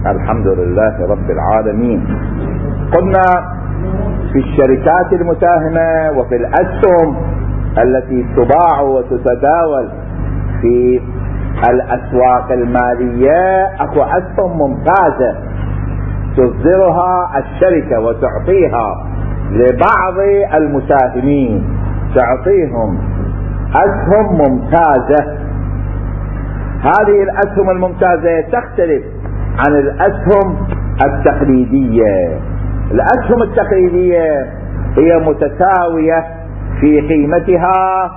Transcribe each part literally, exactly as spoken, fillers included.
الحمد لله رب العالمين. قلنا في الشركات المساهمة وفي الأسهم التي تباع وتتداول في الأسواق المالية أكو أسهم ممتازة تصدرها الشركة وتعطيها لبعض المساهمين، تعطيهم أسهم ممتازة. هذه الأسهم الممتازة تختلف عن الأسهم التقليدية. الأسهم التقليدية هي متساوية في قيمتها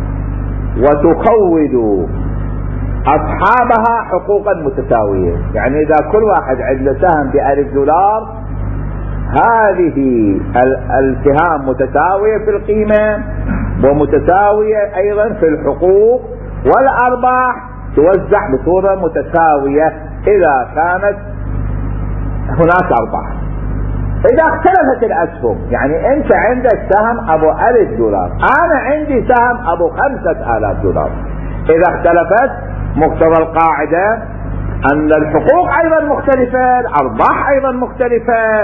وتقوّد أصحابها حقوقا متساوية، يعني إذا كل واحد عنده سهم بألف دولار هذه السهام متساوية في القيمة ومتساوية أيضا في الحقوق، والأرباح توزع بصورة متساوية إذا كانت هناك أرباح. إذا اختلفت الأسهم، يعني أنت عندك سهم أبو ألف دولار، أنا عندي سهم أبو خمسة آلاف دولار، إذا اختلفت مقتضى القاعدة أن الحقوق أيضا مختلفة، الأرباح أيضا مختلفة،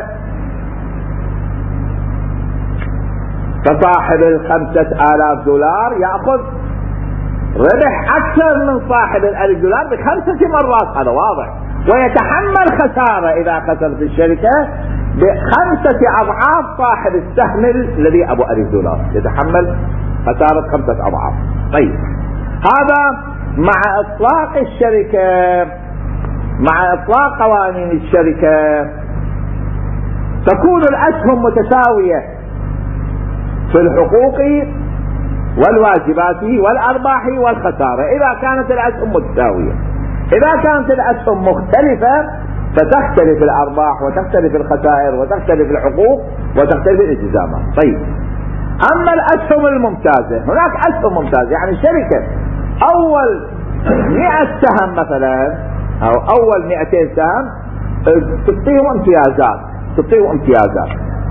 فصاحب الخمسة آلاف دولار يأخذ ربح أكثر من صاحب الألف دولار بخمسة مرات، هذا واضح، ويتحمل خسارة إذا خسرت الشركة بخمسة أضعاف صاحب السهم الذي أبو ألف دولار، يتحمل خسارة خمسة أضعاف. طيب، هذا مع إطلاق الشركة، مع إطلاق قوانين الشركة تكون الأسهم متساوية في الحقوق والواجبات والأرباح والخسارة إذا كانت الأسهم متساوية. إذا كانت الأسهم مختلفة فتختلف الأرباح وتختلف الخسائر وتختلف الحقوق وتختلف الالتزامات. طيب، أما الأسهم الممتازة، هناك أسهم ممتازة يعني الشركة أول مئة سهم مثلا أو أول مئتين سهم تعطيهم امتيازات، تعطيهم امتيازات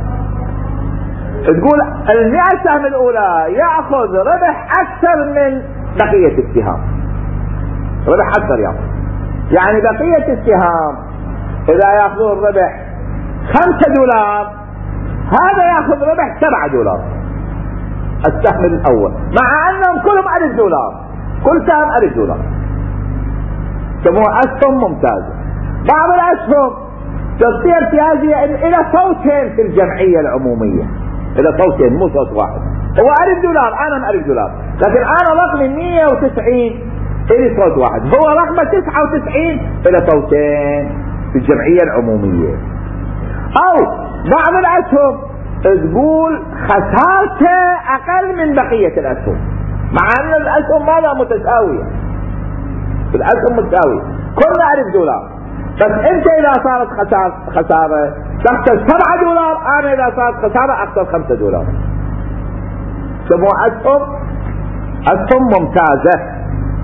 تقول المئة سهم الأولى يأخذ ربح أكثر من بقية السهام، ربح أكثر يأخذ، يعني بقية السهام إذا يأخذون ربح خمسة دولار هذا يأخذ ربح سبعة دولار السهم الأول، مع أنهم كلهم ألف دولار، كل سهم ألف دولار، سموها أسهم ممتازة. بعض الأسهم تصير امتيازية إلى صوتين في الجمعية العمومية، إلى صوتين مو صوت واحد، هو ألف دولار أنا ألف دولار، لكن أنا رقمي مئة وتسعين إلى صوت واحد، هو رقمه تسعة وتسعين إلى صوتين في الجمعية العمومية. أو بعض الأسهم تقول خسارته أقل من بقية الأسهم، مع أن الأسهم ماذا متساوية، الأسهم متساوية كلها ألف دولار، بس أنت إذا صارت خسارة خسارة تخسر سبعة دولار، أنا إذا صارت خسارة أخسر خمسة دولار، سموها أسهم أسهم ممتازة.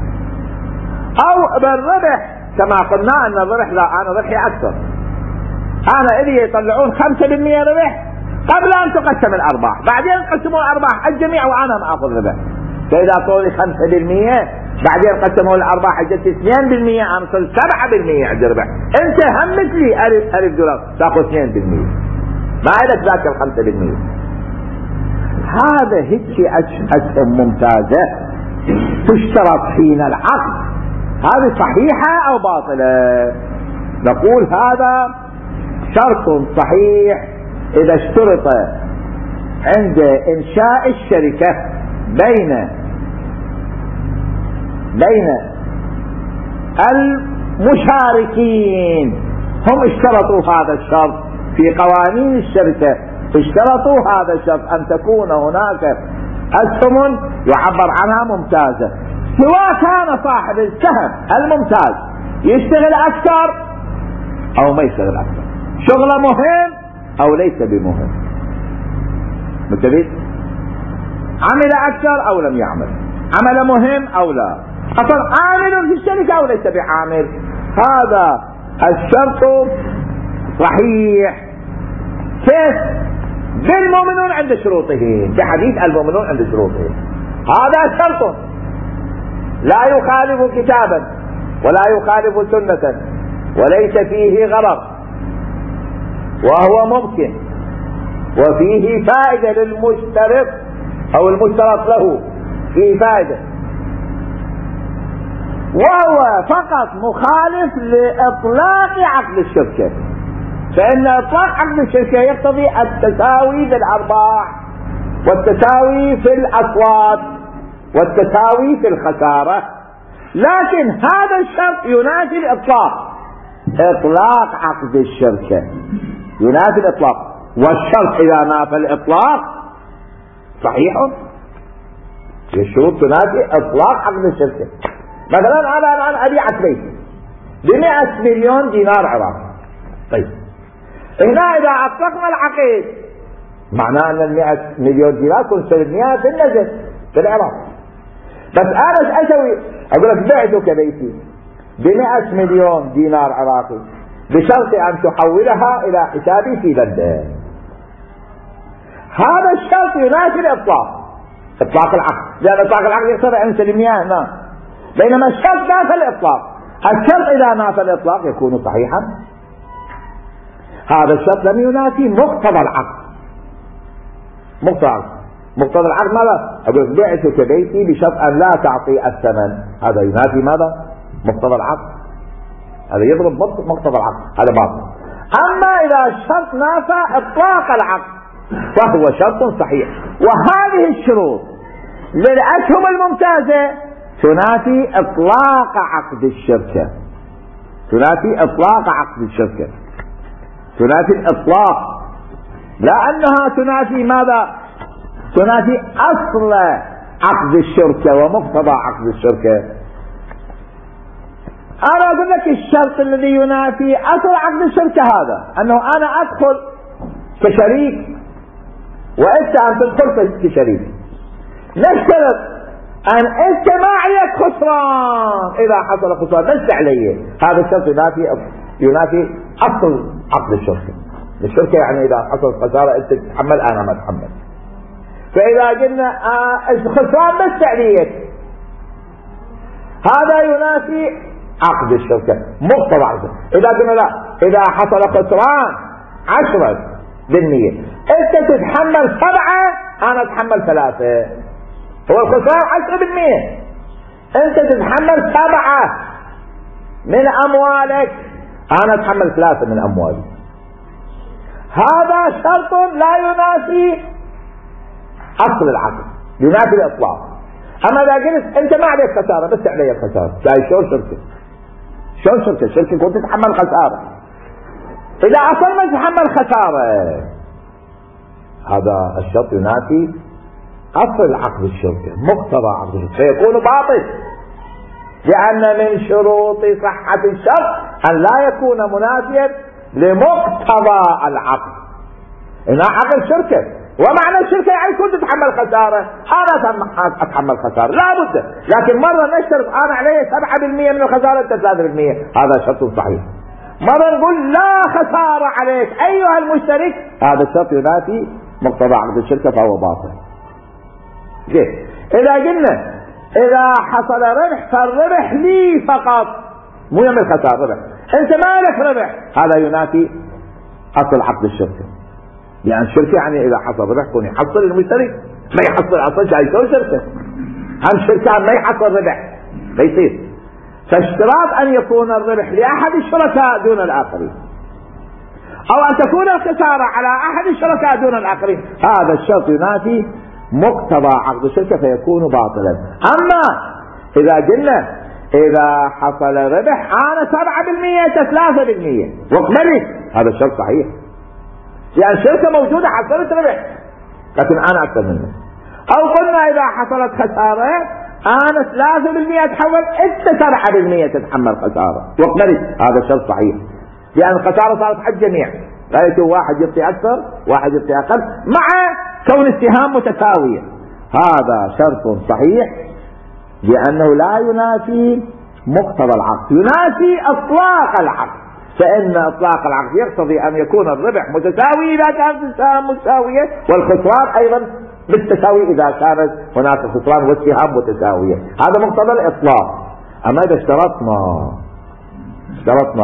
أو بالربح كما قلنا أن الربح لا، أنا ربحي أكثر، أنا إلي يطلعون خمسة بالمئة ربح قبل أن تقسم الأرباح، بعدين قسموا الأرباح الجميع وأنا ما أخذ ربح، فإذا طولي خمسة بالمئة بعدين قسموا الأرباح جت اثنين بالمئة، أنا صرت سبعة بالمئة عندي ربح، أنت هم مثلي ألف ألف دولار تأخذ اثنين بالمئة، ما عندك ذاك الخمسة بالمئة. هذا هيك أسهم ممتازة تشترط حين العقد، هذه صحيحة أو باطلة؟ نقول هذا شرط صحيح إذا اشترط عند إنشاء الشركة بين بين المشاركين، هم اشترطوا هذا الشرط في قوانين الشركة، اشترطوا هذا الشرط أن تكون هناك أسهم يعبر عنها ممتازة، سواء كان صاحب السهم الممتاز يشتغل أكثر أو ما يشتغل أكثر، شغله مهم أو ليس بمهم، متفق؟ عمل أكثر أو لم يعمل، عمل مهم أو لا، أصلا عامل في الشركة أو ليس بعامل، هذا الشرط صحيح. كيف؟ بالمؤمنون عند شروطهم، في حديث المؤمنون عند شروطهم، هذا شرط لا يخالف كتابا ولا يخالف سنة وليس فيه غرض وهو ممكن وفيه فائدة للمشترط أو المشترط له فيه فائدة، وهو فقط مخالف لإطلاق عقد الشركة، فإن إطلاق عقد الشركة يقتضي التساوي في الأرباح والتساوي في الأصوات والتساوي في الخسارة، لكن هذا الشرط ينافي الإطلاق. إطلاق عقد الشركة ينافي الإطلاق، والشرط إذا نافى الإطلاق صحيح. الشروط تنافي إطلاق عقد الشركة. مثلا أنا الآن أبيع بيتي بمئة مليون دينار عراقي، طيب هنا إذا أطلقنا العقد معناه أن المئة مليون دينار كن سلمناها في النجد في العراق، بس أنا ايش أسوي؟ أقول لك بعتك بيتي بمئة مليون دينار عراقي بشرط أن تحولها إلى حسابي في لندن. هذا الشرط ينافي الإطلاق، إطلاق العقد، لأن إطلاق العقد يقتضي أن سلمناها هنا، بينما الشرط نافى الإطلاق. الشرط إذا نافى الإطلاق يكون صحيحا. هذا الشرط لم ينافي مقتضى العقد. مقتضى مقتضى العقد ماذا؟ أقول بعتك بيتي بشرط أن لا تعطي الثمن، هذا ينافي ماذا؟ مقتضى العقد، هذا يضرب مقتضى العقد، هذا باطل. أما إذا الشرط نافى إطلاق العقد فهو شرط صحيح. وهذه الشروط للأسهم الممتازة تنافي إطلاق عقد الشركة، تنافي إطلاق عقد الشركة، تنافي الإطلاق، لا أنها تنافي ماذا؟ تنافي أصل عقد الشركة ومقتضى عقد الشركة. أنا أقول لك الشرط الذي ينافي أصل عقد الشركة هذا أنه أنا أدخل كشريك وأنت أن تدخل كشريك، نشترط أن أنت ما عليك خسران، إذا حصل خسران لست علي. هذا الشرط ينافي ينافي أصل عقد الشركة. الشركة يعني إذا حصل خسارة أنت تتحمل أنا ما أتحمل. فإذا قلنا آه الخسران لست عليك، هذا ينافي عقد الشركة مقتضى عقد. إذا قلنا لا، إذا حصل خسران عشرة بالمية أنت تتحمل سبعة أنا أتحمل ثلاثة، هو الخسران عشرة بالمية، أنت تتحمل سبعة من أموالك أنا أتحمل ثلاثة من أموالي. هذا شرط لا ينافي أصل العقد، ينافي الإطلاق. أما إذا قلت أنت ما عليك خسارة بس عليك خسارة، جاي شلون شركة؟ شلون شركة؟ شركة كنت تتحمل خسارة، إذا أصلا ما تتحمل خسارة هذا الشرط ينافي أصل عقد الشركة مقتضى عقد الشركة، فيكون باطل، لأن من شروط صحة الشرط أن لا يكون منافيا لمقتضى العقد. هنا عقد الشركة ومعنى الشركة يعني كنت تتحمل خسارة، أنا أتحمل خسارة لا بد، لكن مرة نشترط أنا علي سبعة بالمية من الخسارة أنت ثلاثة بالمية، هذا شرط صحيح. مرة نقول لا خسارة عليك أيها المشترك، هذا الشرط ينافي مقتضى عقد الشركة فهو باطل. جيد. إذا قلنا إذا حصل ربح فالربح لي فقط مو يوم الخسارة ربح، أنت ما لك ربح، هذا ينافي أصل عقد الشركة، يعني الشركة يعني إذا حصل ربح يكون يحصل المشترك، ما يحصل أصلا جاي يسوي شركة، هم شركة ما يحصل ربح لا يصير. فاشتراط أن يكون الربح لأحد الشركاء دون الآخرين، أو أن تكون الخسارة على أحد الشركاء دون الآخرين، هذا الشرط ينافي مقتضى عقد الشركة فيكون باطلا. أما إذا قلنا إذا حصل ربح أنا سبعة بالمية ثلاثة بالمية واقبلت، هذا الشرط صحيح، يعني الشركة موجودة حصلت ربح لكن أنا أكثر منه. أو قلنا إذا حصلت خسارة أنا ثلاثة بالمية أتحول أنت سبعة بالمية تتحمل خسارة واقبلت، هذا الشرط صحيح، لأن الخسارة صارت حق جميع، لا يكون واحد يعطي أكثر واحد يعطي أقل مع كون السهام متساوية، هذا شرط صحيح لأنه لا ينافي مقتضى العقد، ينافي إطلاق العقد، فإن إطلاق العقد يقتضي أن يكون الربح متساوي إذا كانت السهام متساوية، والخسران أيضا بالتساوي إذا كانت هناك خسران والسهام متساوية، هذا مقتضى الإطلاق. أما إذا اشترطنا اشترطنا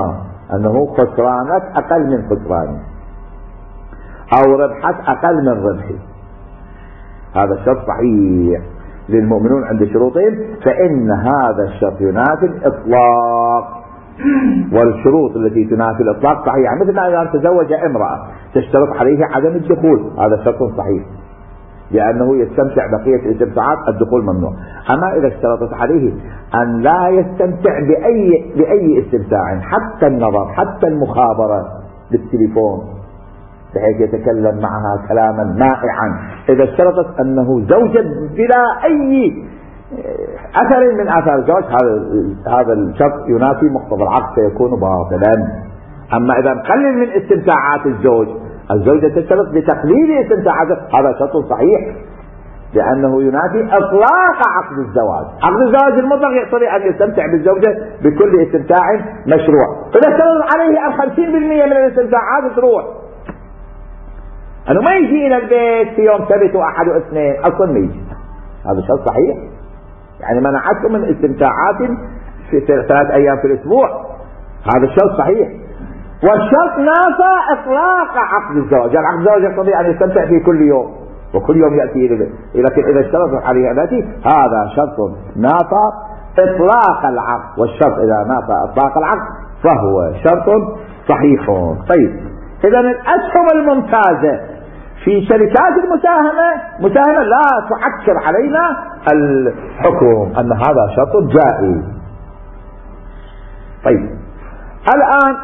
أنه خسرانك أقل من خسراني أو ربحك أقل من ربحي. هذا الشرط صحيح للمؤمنون عند شروطهم، فإن هذا الشرط ينافي الإطلاق، والشروط التي تنافي الإطلاق صحيحة. مثل أن تزوج امرأة تشترط عليه عدم الدخول، هذا شرط صحيح لأنه يستمتع بقية الاستمتاعات، الدخول ممنوع. أما إذا اشترطت عليه أن لا يستمتع بأي بأي استمتاع، حتى النظر، حتى المخابرة بالتليفون بحيث يتكلم معها كلاما مائعا، إذا اشترطت أنه زوجة بلا أي أثر من آثار الزواج، هذا الشرط ينافي مقتضى العقد فيكون باطلا. أما إذا نقلل من استمتاعات الزوج، الزوجة تشترط بتقليل استمتاعاته، هذا شرط صحيح لأنه ينافي إطلاق عقد الزواج. عقد الزواج المطلق يقتضي أن يستمتع بالزوجة بكل استمتاع مشروع. إذا اشترط عليه الخمسين بالمئة من الاستمتاعات تروح، أنه ما يجي إلى البيت في يوم سبت وأحد واثنين، أصلا ما يجي، هذا شرط صحيح. يعني منعته من استمتاعات في ثلاث أيام في الأسبوع، هذا الشرط صحيح. والشرط نافى إطلاق عقد الزواج، يعني عقد الزواج يقتضي أن يستمتع في كل يوم وكل يوم يأتي إلى، لكن إذا اشترط عليه التي، هذا شرط نافى إطلاق العقد، والشرط إذا نافى إطلاق العقد فهو شرط صحيح. طيب، إذا الأسهم الممتازة في شركات المساهمة مساهمة لا تعكر علينا الحكم أن هذا شرط جائز. طيب، الآن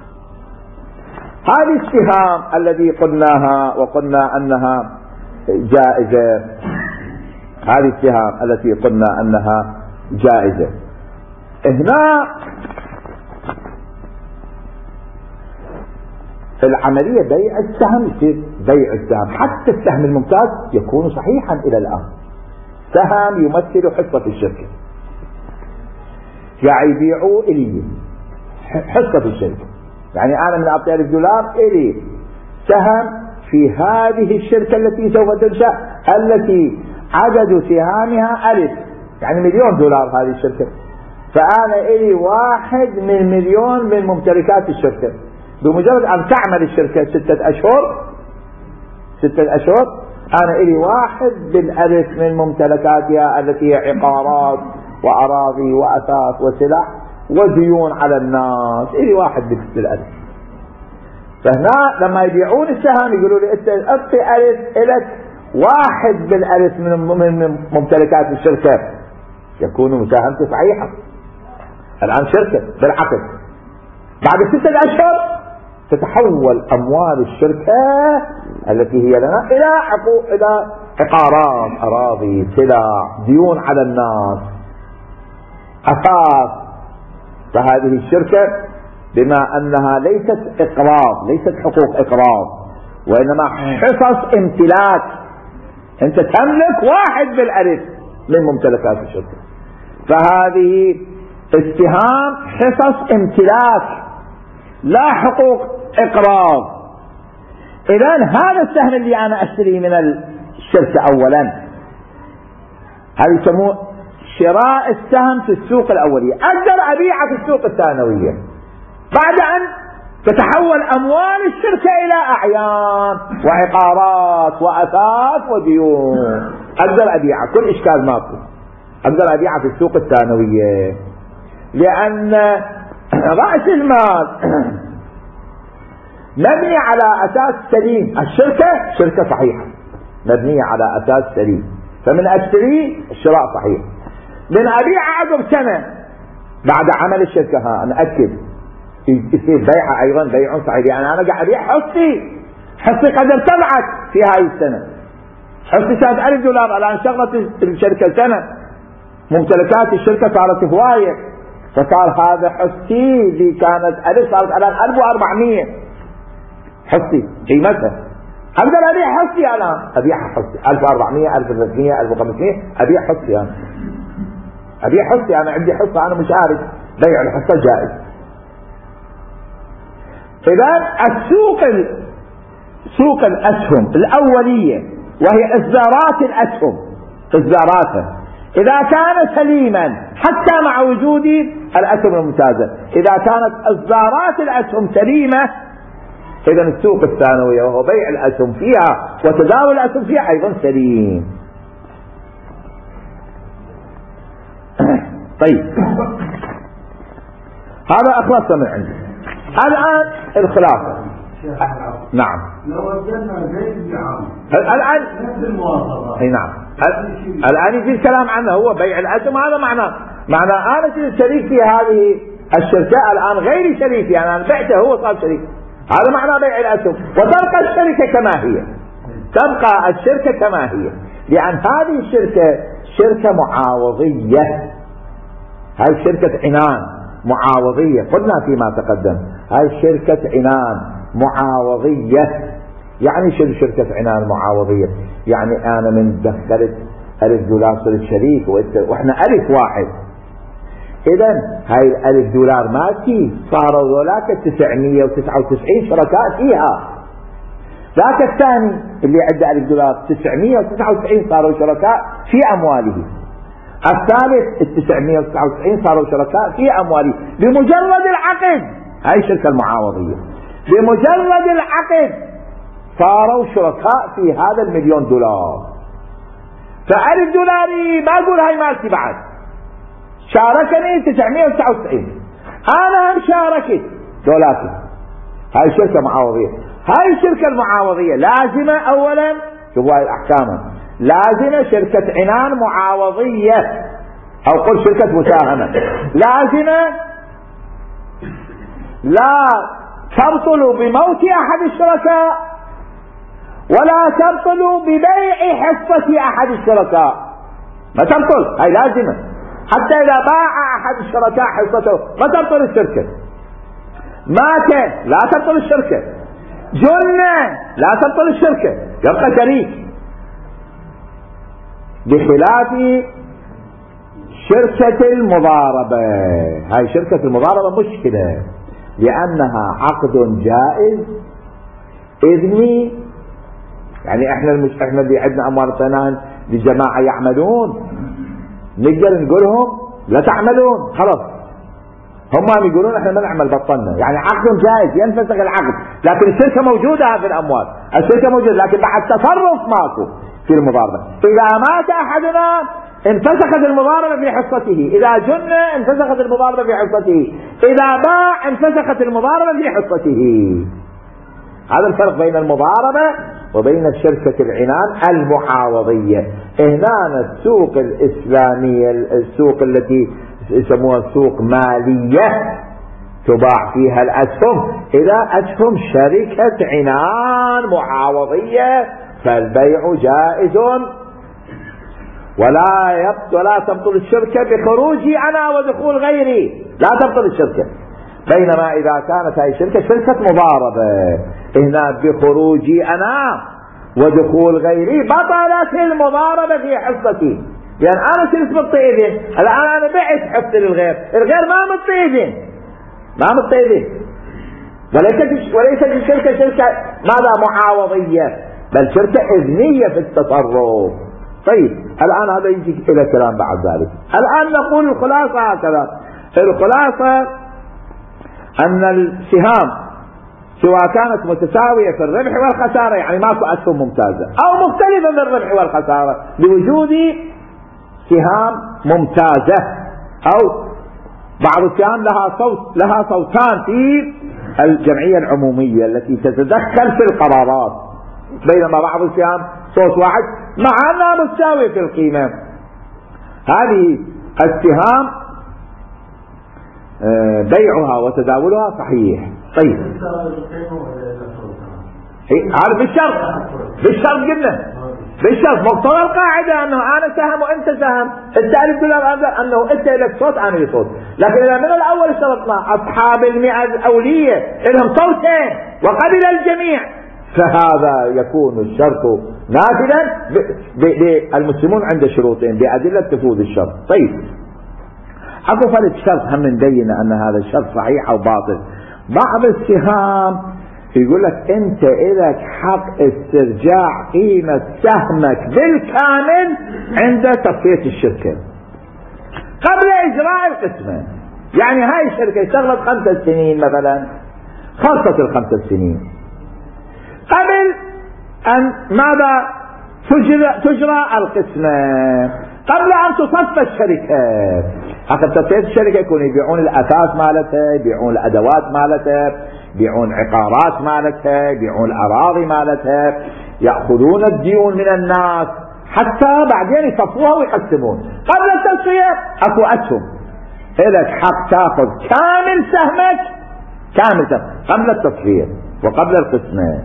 هذه السهام الذي قلناها وقلنا أنها جائزة، هذه السهام التي قلنا أنها جائزة، هنا العملية بيع السهم، يصير بيع السهم، حتى السهم الممتاز يكون صحيحا إلى الآن، سهم يمثل حصة في الشركة، يعني يبيعوا إلي حصة في الشركة، يعني أنا من أعطي ألف دولار إلي سهم في هذه الشركة التي سوف تنشأ، التي عدد سهامها ألف، يعني مليون دولار هذه الشركة، فأنا إلي واحد من مليون من ممتلكات الشركة. بمجرد أن تعمل الشركة ستة أشهر ستة أشهر أنا إلي واحد بالألف من ممتلكاتها التي هي عقارات وأراضي وأثاث وسلع وديون على الناس، إلي واحد بالألف. فهنا لما يبيعون السهم يقولوا لي أنت أعطي ألف إلك واحد بالألف من ممتلكات الشركة، يكون مساهمته صحيحة. الآن شركة بالعقد، بعد ستة أشهر تتحول أموال الشركة التي هي لنا إلى حقوق، إلى عقارات، أراضي، سلع، ديون على الناس، أثاث. فهذه الشركة بما أنها ليست إقراض، ليست حقوق إقراض، وإنما حصص امتلاك، أنت تملك واحد بالألف من ممتلكات الشركة، فهذه السهام حصص امتلاك لا حقوق إقراض. إذن هذا السهم اللي أنا أشتري من الشركة أولا، هذا يسموه شراء السهم في السوق الأولية، أقدر أبيعه في السوق الثانوية بعد أن تتحول أموال الشركة إلى أعيان وعقارات وأثاث وديون، أقدر أبيعه، كل إشكال ماكو، أقدر أبيعه في السوق الثانوية، لأن رأس المال مبني على أساس سليم، الشركة شركة صحيحة مبنية على أساس سليم، فمن أشتري الشراء صحيح. من أبيع عقب سنة بعد عمل الشركة، ها أنا أكد يصير بيعها أيضا بيع صحيح، يعني أنا قاعد أبيع حصتي، حصتي قد ارتفعت في هاي السنة، حصتي كانت ألف دولار، الآن شغلت الشركة سنة، ممتلكات الشركة صارت هواية، فصار هذا حصتي اللي كانت ألف صارت الآن ألف وأربعمية حصتي قيمتها، أقدر أبيع حصتي الآن، أبيعها حصتي ألف وأربعمية ألف وثلاثمية ألف وخمسمية، أبيع حصتي أنا، أبيع حصتي أنا، عندي حصة أنا مش عارف، بيع الحصة جائز. إذا السوق سوق الأسهم الأولية وهي إصدارات الأسهم، إصداراتها إذا كان سليما حتى مع وجود الأسهم الممتازة. إذا كانت إصدارات الأسهم سليمة إذا السوق الثانوية وهو بيع الأسهم فيها وتداول الأسهم فيها أيضا سليم. طيب هذا أخلصنا من عندي. الآن الخلاصة. نعم. لو وجدنا زيت بعام الآن نفس المواصفات. اي نعم. الآن يجي الكلام عنه هو بيع الأسهم. هذا معناه معناه أنا كنت شريك في هذه الشركة الآن غيري شريك فيها، أنا بعته هو صار شريك. هذا معناه بيع الأسهم. وتبقى الشركة كما هي، تبقى الشركة كما هي، لأن هذه الشركة شركة معاوضية. هاي شركة عنان معاوضية، قلنا فيما تقدم هاي شركة عنان معاوضية. يعني شو شركة عنان معاوضية؟ يعني أنا من دخلت ألف دولار صرت شريك وإحنا ألف واحد، إذن هاي الألف دولار مالتي صاروا ذولاك تسعمية وتسعة وتسعين شركاء فيها. ذاك الثاني اللي عنده ألف دولار تسعمية وتسعة وتسعين صاروا شركاء في أمواله. الثالث التسعمية وتسعة وتسعين صاروا شركاء في أمواله بمجرد العقد. هاي الشركة المعاوضية بمجرد العقد صاروا شركاء في هذا المليون دولار. فألف دولاري ما أقول هاي مالتي بعد، شاركني تسعمية وتسعة وتسعين، أنا هم شاركت دولاري. هاي شركة معاوضية. هاي الشركة المعاوضية لازمة أولا، شوفوا هاي الأحكام، لازمة شركة عنان معاوضية أو قل شركة مساهمة، لازمة لا تبطل بموت أحد الشركاء ولا تبطل ببيع حصة أحد الشركاء. ما تبطل، هاي لازمة. حتى إذا باع أحد الشركاء حصته ما تبطل الشركة. مات لا تبطل الشركة. جن لا تبطل الشركة، يبقى شريك. بخلاف شركة المضاربة. هاي شركة المضاربة مشكلة لأنها عقد جائز إذني. يعني احنا المش... احنا اللي عندنا اموال طينان لجماعة يعملون، نقدر نقولهم لا تعملون خلاص، هم يقولون احنا ما نعمل بطلنا. يعني عقد جائز ينفسخ العقد، لكن الشركة موجودة في الاموال، الشركة موجودة لكن بعد تصرف ماكو في المضاربة. اذا مات احدنا انفسخت المضاربة في حصته، اذا جن انفسخت المضاربة في حصته، اذا باع انفسخت المضاربة في حصته. هذا الفرق بين المضاربة وبين الشركة العنان المعاوضية. هنا السوق الإسلامية، السوق التي يسموها سوق مالية تباع فيها الأسهم، إذا أسهم شركة عنان معاوضية فالبيع جائز ولا يبطل ولا تبطل الشركة بخروجي أنا ودخول غيري، لا تبطل الشركة. بينما إذا كانت هذه الشركة شركة مضاربة هنا بخروجي أنا ودخول غيري بطلت المضاربة في حصتي، لأن أنا شركت بالطيبين. الآن أنا بعت حصتي للغير، الغير ما مطيبين ما مطيبين وليست وليست الشركة شركة ماذا معاوضية، بل شركة إذنية في التصرف. طيب الآن هذا يجي إلى كلام بعد ذلك. الآن نقول الخلاصة هكذا. الخلاصة أن السهام سواء كانت متساوية في الربح والخسارة، يعني ماكو أسهم ممتازة، أو مختلفة في الربح والخسارة بوجود سهام ممتازة، أو بعض السهام لها صوت لها صوتان في الجمعية العمومية التي تتدخل في القرارات، بينما بعض السهام صوت واحد مع أنها متساوية في القيمة. هذه السهام بيعها وتداولها صحيح. طيب هذا بالشرط بالشرط قلنا بالشرط مقتضى القاعدة أنه أنا سهم وأنت سهم، أنت ألف دولار أنه أنت لك صوت أنا لي صوت. لكن إذا من الأول اشترطنا أصحاب المئة الأولية لهم صوتين وقبل الجميع، فهذا يكون الشرط نافذا. المسلمون عند شروطين بأدلة تفوز الشرط. طيب اكو فرق شرط هم نبين ان هذا الشرط صحيح او باطل. بعض السهام يقول لك انت الك حق استرجاع قيمة سهمك بالكامل عند تصفية الشركة. قبل إجراء القسمة. يعني هاي الشركة اشتغلت خمسة سنين مثلا، خلصت الخمسة سنين، قبل أن ماذا تجرى, تجرى القسمة، قبل أن تصفى الشركة. حتى تصفية الشركة يكونوا يبيعون الأثاث مالتها، يبيعون الأدوات مالتها، يبيعون عقارات مالتها، يبيعون الأراضي مالتها، يأخذون الديون من الناس حتى بعدين يصفوها ويقسمون. قبل التصفية أكو أسهم، إلك حق تأخذ كامل سهمك، كامل سهمك قبل التصفية وقبل القسمة.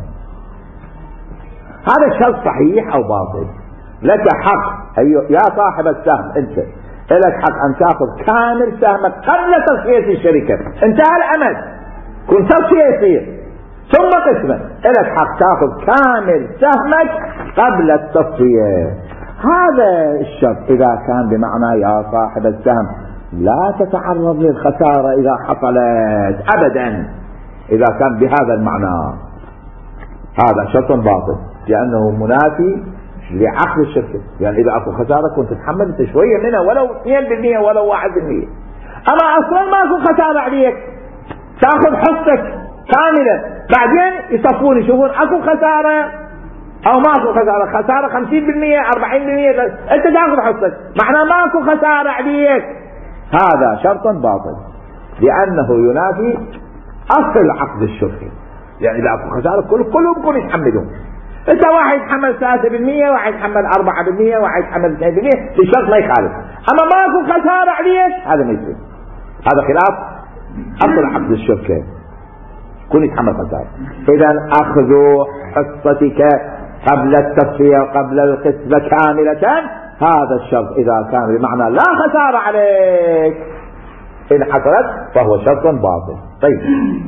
هذا الشرط صحيح أو باطل؟ لك حق أيوه يا صاحب السهم، أنت لك حق أن تأخذ كامل سهمك قبل تصفية الشركة. انتهى الأمد، كنت تصفية يصير ثم قسمة، لك حق تأخذ كامل سهمك قبل التصفية. هذا الشرط إذا كان بمعنى يا صاحب السهم لا تتعرض للخسارة إذا حصلت أبدا، إذا كان بهذا المعنى هذا شرط باطل، لأنه منافي لعقد الشركة. يعني إذا أكو خسارة كنت تتحمل أنت شوية منها، ولو اثنين بالمئة ولو واحد بالمئة. أما أصلا ما أكو خسارة عليك، تأخذ حصتك كاملة، بعدين يصفون يشوفون أكو خسارة أو ما أكو خسارة، خسارة خمسين بالمئة أربعين بالمئة، أنت تأخذ حصتك، معناه ما أكو خسارة عليك. هذا شرط باطل لأنه ينافي أصل عقد الشركة. يعني إذا أكو خسارة كل كلهم كلهم يتحملون. انت واحد يتحمل ثلاثة بالمئة، واحد يتحمل أربعة بالمئة، واحد يتحمل اثنين بالمئة، في شرط ما يخالف. اما ماكو خسارة عليك هذا ما يصير، هذا خلاف اصل عقد الشركة، كن يتحمل خسارة. فاذا اخذ حصتك قبل التصفية وقبل القسمة كاملة، هذا الشرط اذا كان بمعنى لا خسارة عليك ان حصلت فهو شرط باطل. طيب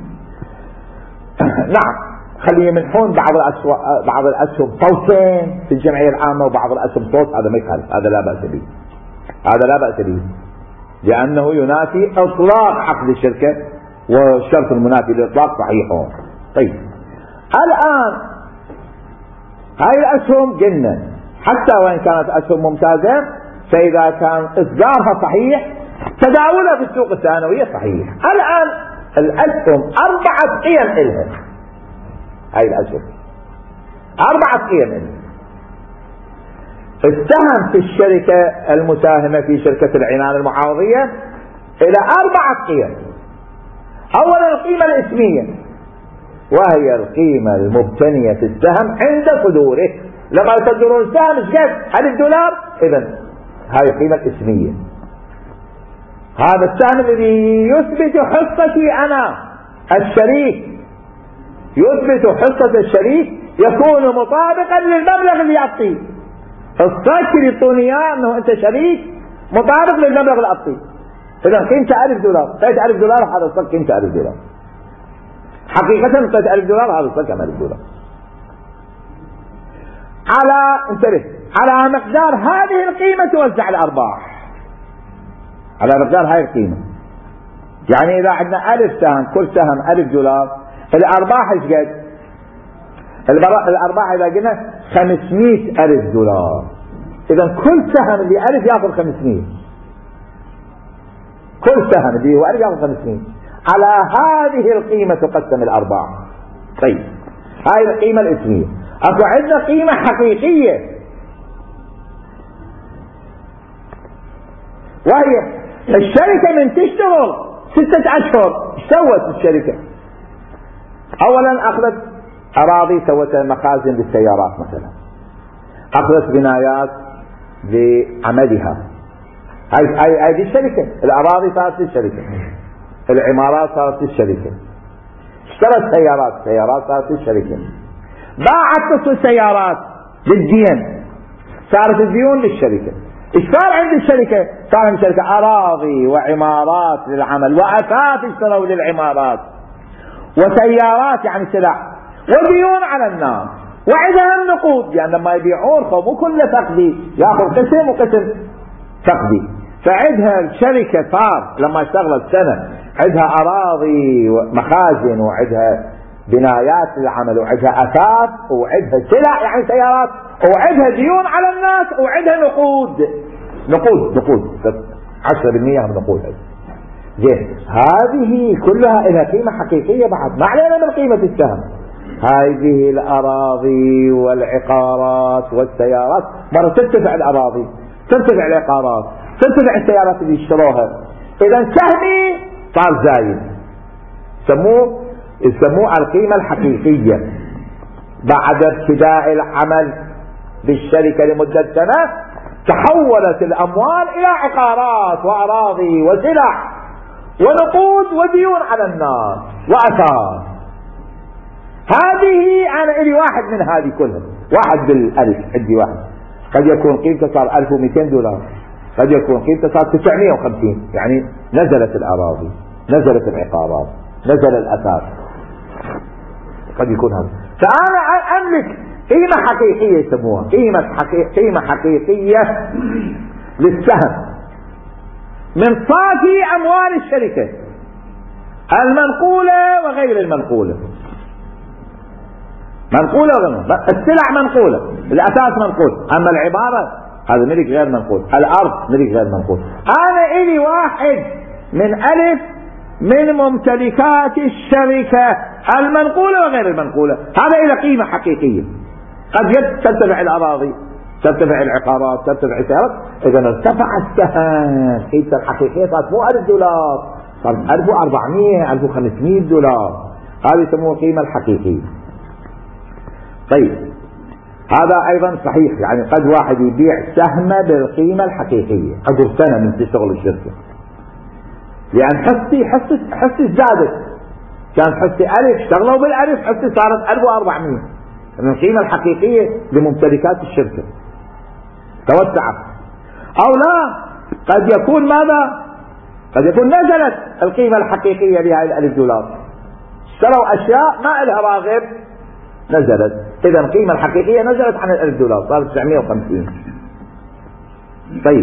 نعم، خليه يمنحون بعض الأسهم بعض الأسهم صوتين في الجمعية العامة وبعض الأسهم صوت، هذا ما يخالف، هذا لا بأس به، هذا لا بأس به لأنه ينافي إطلاق عقد الشركة، والشرط المنافي للإطلاق صحيح. طيب الآن هاي الأسهم قلنا حتى وإن كانت أسهم ممتازة، فإذا كان إصدارها صحيح تداولها في السوق الثانوية صحيح. الآن الأسهم أربعة قيم إلها، هاي الأسهم أربعة قيم إلها. السهم في الشركة المساهمة في شركة العنان المعاوضية إلى أربعة قيم. أولا القيمة الاسمية، وهي القيمة المبتنية في السهم عند صدوره. لما تصدرون السهم ايش قد؟ ألف دولار، إذن هاي القيمة الاسمية. هذا السهم الذي يثبت حصتي أنا الشريك، يثبت حصة الشريك، يكون مطابقا للمبلغ اللي يعطيه. الصك اللي يعطوني اياه انه انت شريك مطابق للمبلغ اللي اعطيه. اذا قيمته ألف دولار، اعطيت ألف دولار، هذا الصك قيمته ألف دولار. حقيقة اعطيت ألف دولار، هذا الصك ألف دولار. على انتبه، على مقدار هذه القيمة توزع الأرباح، على مقدار هذه القيمة. يعني إذا عندنا ألف سهم، كل سهم ألف دولار، الأرباح ايش قد؟ الأرباح إذا قلنا خمسمئة ألف دولار، إذا كل سهم اللي ألف يأخذ خمسمئة، كل سهم اللي هو ألف يأخذ خمسمئة. على هذه القيمة تقسم الأرباح. طيب هاي القيمة الاسمية. أكو عندنا قيمة حقيقية، وهي الشركة من تشتغل ستة أشهر ايش سوت الشركة؟ أولا أخذت أراضي، سوت مخازن للسيارات مثلا، أخذت بنايات لعملها، هاي هاي هاي الشركة. الأراضي صارت للشركة، العمارات صارت للشركة، اشترت سيارات، سيارات صارت للشركة، باعت نصف السيارات للدين، صارت الديون للشركة. ايش صار عند الشركة؟ صار عند الشركة أراضي وعمارات للعمل، وأثاث اشتروا للعمارات، وسيارات يعني سلع، وديون على الناس، وعندها النقود، يعني لما يبيعون مو كله فقدي، ياخذ قسم وقسم فقدي. فعندها الشركة صار لما اشتغلت سنة عندها أراضي ومخازن، وعندها بنايات للعمل، وعندها أثاث، وعندها سلع يعني سيارات، وعندها ديون على الناس، وعندها نقود، نقود نقود عشرة بالمئة هم نقول زين، هذه كلها لها قيمة حقيقية بعد، ما علينا من قيمة السهم. هذه الأراضي والعقارات والسيارات مرة ترتفع الأراضي، ترتفع العقارات، ترتفع السيارات اللي يشتروها، إذا سهمي صار زايد. يسموه يسموه القيمة الحقيقية. بعد ابتداء العمل بالشركة لمدة سنة تحولت الأموال إلى عقارات وأراضي وسلع ونقود وديون على الناس وأثار. هذه أنا إلي واحد من هذه كلها، واحد بالألف عندي واحد، قد يكون قيمته صار ألف ومئتين دولار، قد يكون قيمته صار تسعمئة وخمسين، يعني نزلت الأراضي، نزلت العقارات، نزل الأثار، قد يكون هذا. فأنا أملك قيمة حقيقية يسموها قيمة حقيقية، قيمة حقيقية للسهم من صافي أموال الشركة المنقولة وغير المنقولة. منقولة وغير السلع منقولة، الأساس منقول، أما العبارة هذا ملك غير منقول، الأرض ملك غير منقول. أنا إلي واحد من ألف من ممتلكات الشركة المنقولة وغير المنقولة، هذا إلى قيمة حقيقية. قد ترتفع الأراضي، ترتفع العقارات، ترتفع السيارات، إذا ارتفع السهم قيمته الحقيقية صارت مو ألف دولار، صارت ألف وأربعمئة ألف وخمسمئة دولار، هذه يسموه القيمة الحقيقية. طيب هذا أيضا صحيح، يعني قد واحد يبيع سهمه بالقيمة الحقيقية عبر سنة من تشتغل الشركة، لأن حصتي حصتي حصتي زادت، كان حصتي ألف اشتغلوا بالألف، حصتي صارت ألف وأربعمئة من القيمة الحقيقية لممتلكات الشركة توسعت. أو لا، قد يكون ماذا؟ قد يكون نزلت القيمة الحقيقية لهذه الألف دولار، اشتروا أشياء ما لها راغب نزلت، إذا القيمة الحقيقية نزلت عن الألف دولار صارت تسعمئة وخمسين. طيب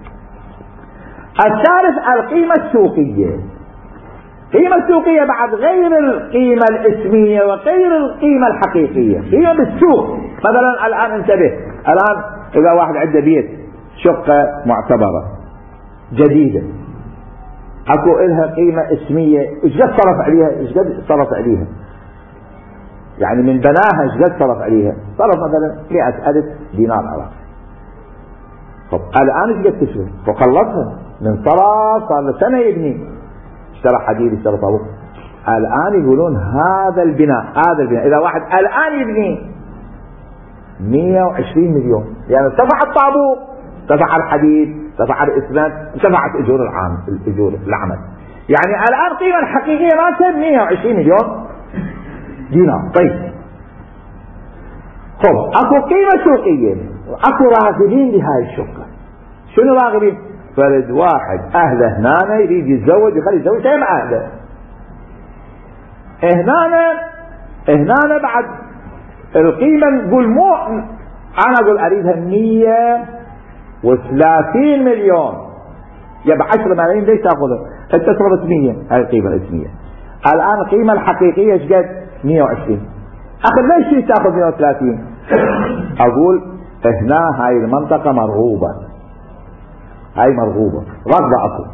الثالث القيمة السوقية. القيمة السوقية بعد غير القيمة الاسمية وغير القيمة الحقيقية، قيمة بالسوق. مثلا الآن انتبه، الآن إذا واحد عنده بيت شقة معتبرة جديدة اكو إلها قيمة اسمية، ايش قد صرف عليها؟ ايش قد صرف عليها؟ يعني من بناها ايش قد صرف عليها؟ صرف مثلا مئة ألف دينار عراقي. طب الآن ايش قد تشتري؟ وخلصها من صرف، صار له سنة يبني، اشترى حديد، اشترى طابوق. الآن يقولون هذا البناء هذا البناء إذا واحد الآن يبني مئة وعشرين مليون، يعني ارتفع الطابوق، ارتفع الحديد، ارتفع الإسمنت، ارتفعت أجور العام الأجور العمل. يعني الآن القيمة الحقيقية مالته مئة وعشرين مليون دينار. طيب خب اكو قيمة سوقية، اكو راغبين بهاي الشقة. شنو راغبين؟ فرد واحد اهله هنا يريد يتزوج، يخلي يتزوج شيء مع اهله هنا. هنا بعد القيمة نقول مو انا اقول اريدها مئة وثلاثين مليون، يبقى عشرة ملايين ليش تاخذها؟ انت تصرفت مئة، هاي القيمة الاسمية. الان القيمة الحقيقية ايش قد؟ مئة وعشرين. اخي ليش تاخذ مئة وثلاثين؟ اقول هنا هاي المنطقة مرغوبة، هاي مرغوبة، رغبة اكو.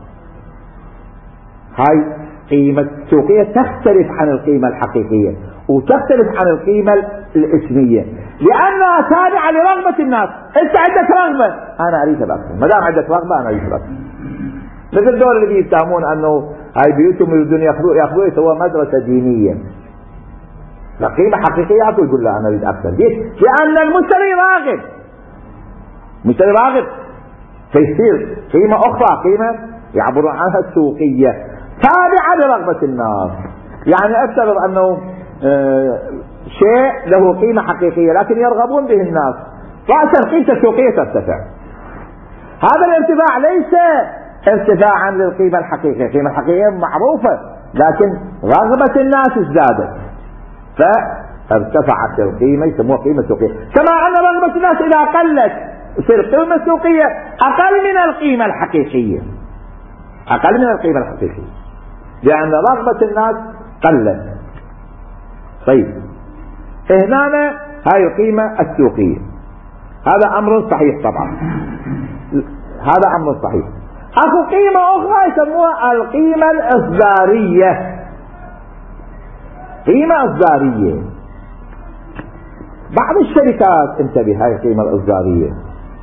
هاي قيمة سوقية تختلف عن القيمة الحقيقية وتختلف عن القيمة الاسمية، لانها تابعة لرغبة الناس. انت عندك رغبة، انا اريد اكثر، ما دام عندك رغبة انا اريد اكثر. مثل دول اللي يتهمون انه هاي بيوتهم يريدون ياخذوه ياخذوه يسووها مدرسة دينية. لا، قيمة حقيقية اكو يقول لا انا اريد اكثر. ليش؟ لان المشتري راغب، المشتري راغب، فيصير قيمة اخرى، قيمة يعبرون عنها السوقية تابعة لرغبة الناس. يعني افترض انه آه شيء له قيمة حقيقية لكن يرغبون به الناس، رأسا قيمته السوقية ترتفع. هذا الارتفاع ليس ارتفاعا للقيمة الحقيقية، القيمة الحقيقية معروفة لكن رغبة الناس ازدادت فارتفعت القيمة، يسموها قيمة سوقية. كما ان رغبة الناس اذا قلت تصير القيمة السوقية اقل من القيمة الحقيقية، اقل من القيمة الحقيقية لان رغبة الناس قلت. طيب هنا هاي القيمة السوقية، هذا امر صحيح طبعا، هذا امر صحيح. اكو قيمة اخرى يسموها القيمة الاصدارية. قيمة اصدارية بعض الشركات انتبه هاي القيمة الاصدارية.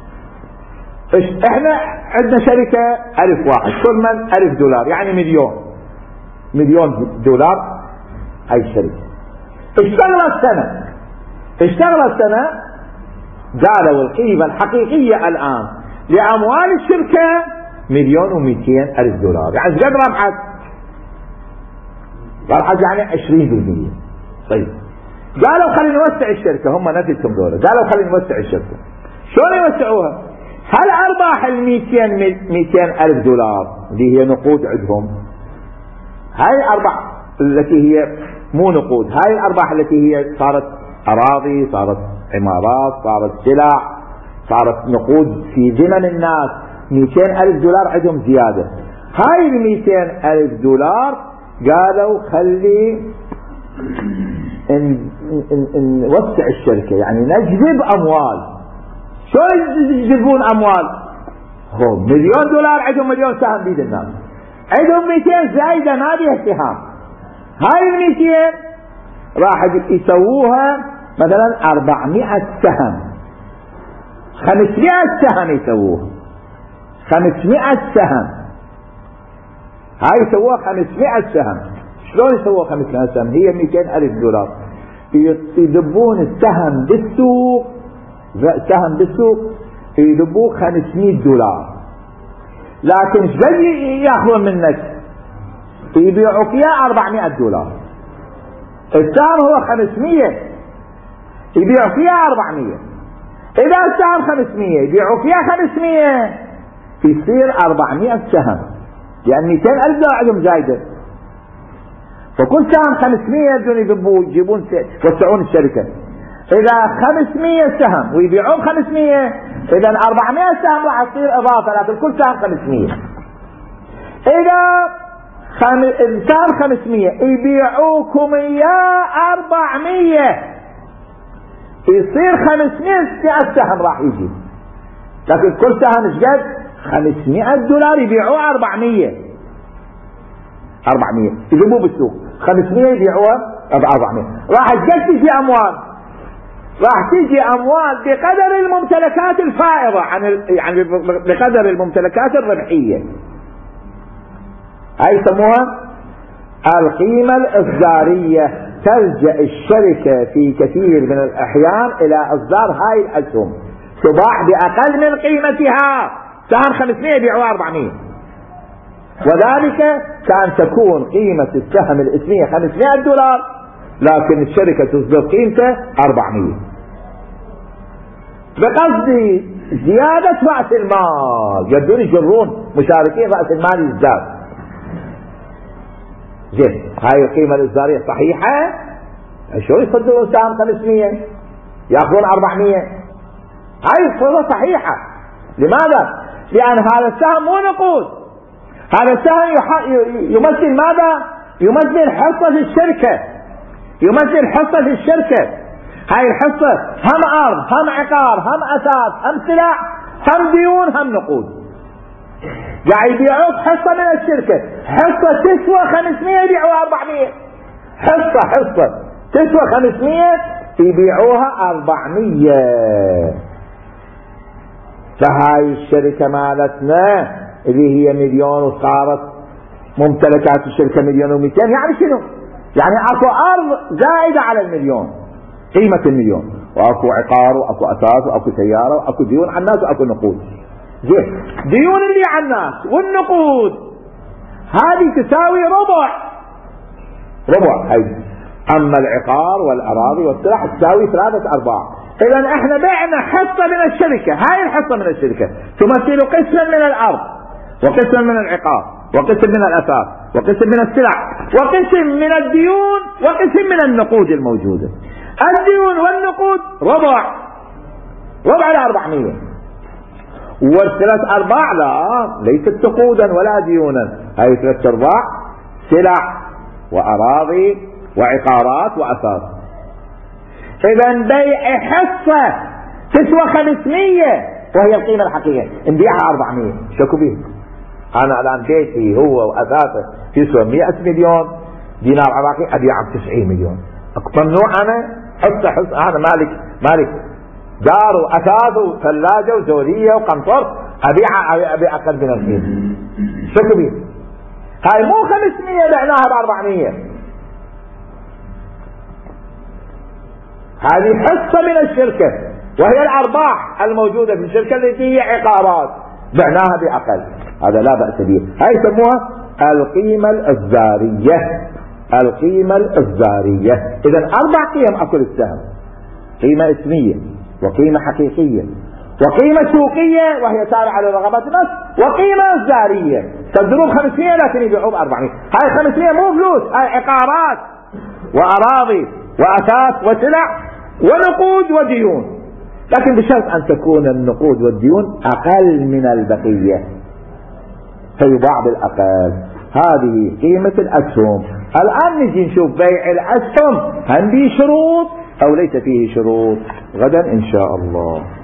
احنا عندنا شركة الف واحد كل من الف دولار يعني مليون مليون دولار. هاي الشركة اشتغلت سنة اشتغلت سنة قالوا القيمة الحقيقية الآن لأموال الشركة مليون ومئتين ألف دولار. يعني قد ربحت ربحت يعني عشرين بالمئة. طيب قالوا خلينا نوسع الشركة. هم نفسهم دولار قالوا خلينا نوسع الشركة. شلون يوسعوها؟ هل أرباح المئتين مئتين ألف دولار اللي هي نقود عندهم، هاي الأرباح التي هي مو نقود، هاي الأرباح التي هي صارت أراضي، صارت عمارات، صارت سلع، صارت نقود في ذمم الناس، مئتين ألف دولار عندهم زيادة. هاي المئتين ألف دولار قالوا خلي نوسع الشركة، يعني نجذب أموال. شو يجذبون أموال؟ هو مليون دولار عندهم مليون سهم بيد الناس، عندهم مئتين زايدة ما بيها سهام. هاي المئتين راح يسووها مثلا أربعمائة سهم، خمسمائة سهم يسووها، خمسمائة سهم. هاي يسووها خمسمائة سهم. شلون يسووها خمسمائة سهم؟ هي مئتين ألف دولار يذبون السهم بالسوق، سهم بالسوق يذبوه خمسمائة دولار، لكن ايش قد ياخذون منك؟ يبيعوك اياه أربعمائة دولار. السهم هو خمسمائة يبيعوك اياه أربعمائة. اذا السهم خمسمائة يبيعوك اياه خمسمائة يصير أربعمائة سهم، لان مئتين ألف دولار عندهم زايده. فكل سهم خمسمائة يبدون يذبوه يجيبون يوسعون الشركه. اذا خمسمائة سهم ويبيعون خمسمائة، اذا أربعمائة سهم راح تصير اضافه، لكن كل سهم خمسمائة. اذا خم... السهم خمسمائة يبيعوكم اياه أربعمائة يصير خمسمائة سهم راح يجي، لكن كل سهم ايش قد؟ خمسمائة دولار يبيعوه أربعمائة أربعمائة يذبوه بالسوق، خمسمائة يبيعوها أربعمائة. راح قد تجي اموال؟ راح تيجي اموال بقدر الممتلكات الفائضة عن ال... يعني بقدر الممتلكات الربحية. هاي يسموها القيمة الإصدارية. تلجأ الشركة في كثير من الأحيان إلى إصدار هاي الأسهم، تباع بأقل من قيمتها. سهم خمسمائة يبيعوها أربعمائة، وذلك كان تكون قيمة السهم الاسمية خمسمائة دولار، لكن الشركة تصدر قيمته أربعمائة بقصد زيادة رأس المال. يبدون يجرون مشاركين رأس المال يزداد. زين، هاي القيمة الإصدارية صحيحة؟ شو يصدرون سهم خمسمائة يأخذون أربعمائة؟ هاي الصورة صحيحة. لماذا؟ لأن هذا السهم مو نقود، هذا السهم يمثل ماذا؟ يمثل حصة في الشركة، يمثل حصة في الشركة. هاي الحصة هم أرض، هم عقار، هم أساس، هم سلع، هم ديون، هم نقود. قاعد يبيعوك حصة من الشركة، حصة تسوى خمسمائة يبيعوها أربعمائة. حصة حصة تسوى خمسمائة يبيعوها أربعمائة. فهاي الشركة مالتنا اللي هي مليون وصارت ممتلكات الشركة مليون ومئتين، يعني شنو؟ يعني اكو ارض زائدة على المليون، قيمة المليون، واكو عقار واكو اساس واكو سيارة واكو ديون على الناس واكو نقود. زين، ديون اللي على الناس والنقود هذه تساوي ربع ربع هاي. اما العقار والاراضي والسلع تساوي ثلاثة ارباع. اذا احنا بعنا حصة من الشركة، هاي الحصة من الشركة تمثل قسما من الارض، وقسم من العقار، وقسم من الأثاث، وقسم من السلع، وقسم من الديون، وقسم من النقود الموجودة. الديون والنقود ربع ربع لأربعمائة، والثلاث أرباع لا ليست نقودا ولا ديونا، هاي ثلاث أرباع سلع وأراضي وعقارات وأثاث. إذا بيع حصة تسوى خمسمائة وهي القيمة الحقيقية نبيعها أربعمائة، شكو بيه؟ انا الان بيتي هو واثاثه يسوى مئة مليون دينار عراقي ابيعه ب تسعين مليون، ممنوع انا حصه حصه، انا مالك مالك دار واثاث وثلاجه وزوليه وقنطر ابيعه ابيع اقل من القيمه. شو كبير؟ هاي مو خمسمية بعناها ب أربعمية، هذه حصه من الشركه وهي الارباح الموجوده في الشركه التي هي عقارات بعناها باقل، هذا لا باس به. هاي يسموها القيمه الإصدارية. القيمه الإصدارية. اذا اربع قيم اكل السهم: قيمه اسميه، وقيمه حقيقيه، وقيمه سوقيه وهي تابعه على رغبات الناس، وقيمه إصدارية. تقدرون خمسمية لكن يبيعون بأربعمية. هاي خمسمية مو فلوس، هاي عقارات واراضي واثاث وسلع ونقود وديون، لكن بشرط ان تكون النقود والديون اقل من البقيه فيباع بالاقل. هذه قيمه الاسهم. الان نجي نشوف بيع الاسهم هل فيه شروط او ليس فيه شروط غدا ان شاء الله.